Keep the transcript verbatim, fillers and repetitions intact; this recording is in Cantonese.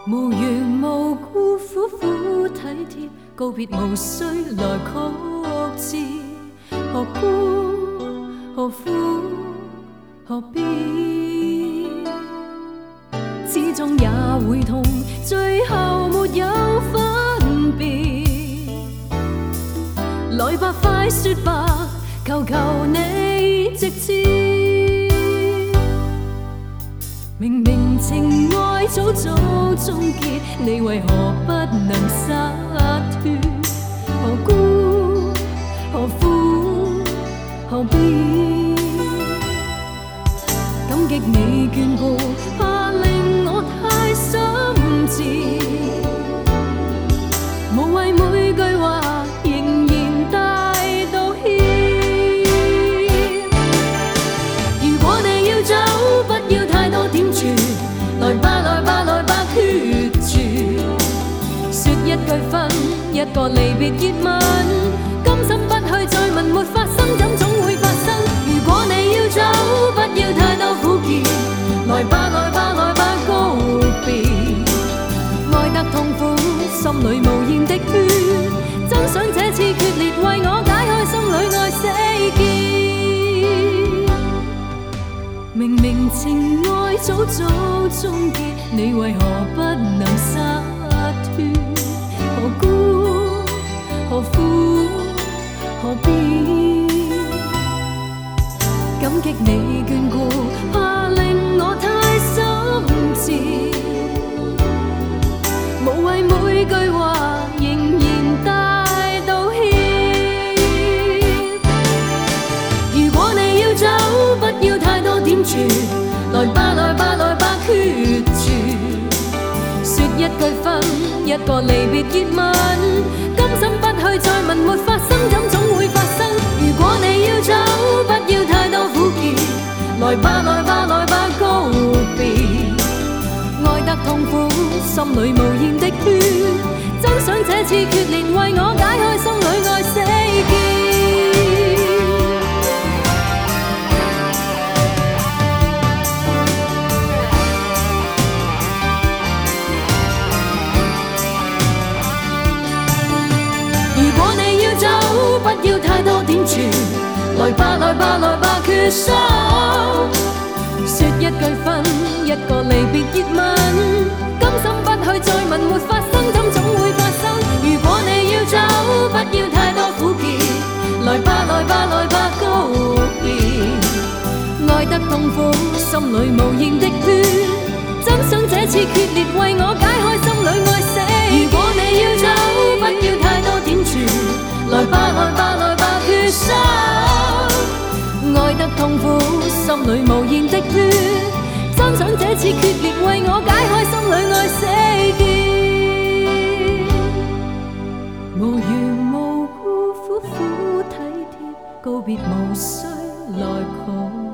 無緣無故苦苦體貼，告別無需來曲折，何故何苦何必？始終也會痛，最後沒有分別。來吧，快說吧，求求你直接。明明情愛早早終結，你為何不能灑脫？何故何苦何必？感激你眷顧，怕令我太心切。無謂每句話仍然帶道歉。如果你要走，不要太多點住，來吧來吧來吧決絕。說一句分，一個離別熱吻，甘心不去再問，沒發生怎總會發生。如果你要走，不要太多苦澀，來吧來吧來吧告別。愛得痛苦，心裏無言的血，真想這次決裂為我解開心裏愛死結。明明情愛早早終結，你為何不能灑脫？何故何苦何必？感激你眷顧，怕令我太心切。無謂每句話仍然帶道歉。如果你要走，不要太多點住，來吧來吧來吧決絕。說一句分，一個離別熱吻，甘心不去再問，沒發生怎總會發生。如果你要走，不要太多苦澀，來吧來吧來吧告別。愛得痛苦，心裏無言的血，真想這次決裂為我解開心裏愛死結。如果你要走，不要太多點住，來吧來吧來吧決心。說一句分，一個離別熱吻，甘心不去再問，沒發生怎總會發生。如果你要走，不要太多苦澀，來吧來吧來吧告別。愛得痛苦，心裏無言的血，真想這次決裂為我解開心裏愛死。如果你要走，不要太多點住，來吧來吧來吧決心。愛得痛苦，心裏無言的血，真想這次決裂為我解開心裏愛死結。無緣無故苦苦體貼，告別無需來狂。